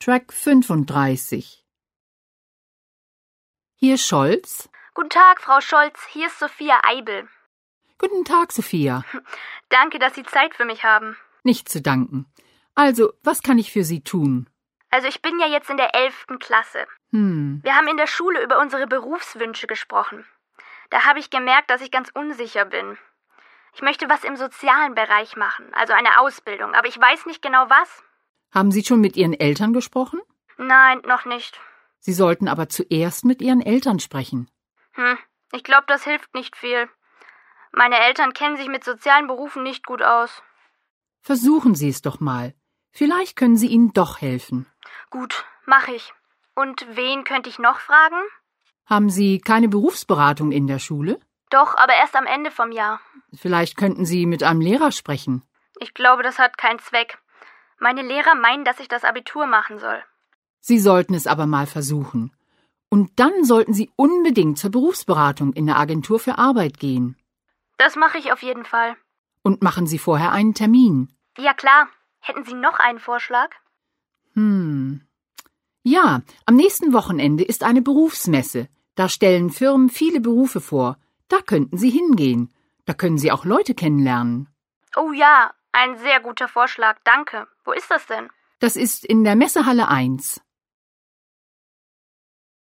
Track 35. Hier Scholz. Guten Tag, Frau Scholz, hier ist Sophia Eibel. Guten Tag, Sophia. Danke, dass Sie Zeit für mich haben. Nicht zu danken. Also, was kann ich für Sie tun? Also ich bin ja jetzt in der 11. Klasse. Wir haben in der Schule über unsere Berufswünsche gesprochen. Da habe ich gemerkt, dass ich ganz unsicher bin. Ich möchte was im sozialen Bereich machen, also eine Ausbildung, aber ich weiß nicht genau was. Haben Sie schon mit Ihren Eltern gesprochen? Nein, noch nicht. Sie sollten aber zuerst mit Ihren Eltern sprechen. Ich glaube, das hilft nicht viel. Meine Eltern kennen sich mit sozialen Berufen nicht gut aus. Versuchen Sie es doch mal. Vielleicht können Sie ihnen doch helfen. Gut, mache ich. Und wen könnte ich noch fragen? Haben Sie keine Berufsberatung in der Schule? Doch, aber erst am Ende vom Jahr. Vielleicht könnten Sie mit einem Lehrer sprechen. Ich glaube, das hat keinen Zweck. Meine Lehrer meinen, dass ich das Abitur machen soll. Sie sollten es aber mal versuchen. Und dann sollten Sie unbedingt zur Berufsberatung in der Agentur für Arbeit gehen. Das mache ich auf jeden Fall. Und machen Sie vorher einen Termin. Ja, klar. Hätten Sie noch einen Vorschlag? Ja, am nächsten Wochenende ist eine Berufsmesse. Da stellen Firmen viele Berufe vor. Da könnten Sie hingehen. Da können Sie auch Leute kennenlernen. Oh ja, ein sehr guter Vorschlag, danke. Wo ist das denn? Das ist in der Messehalle 1.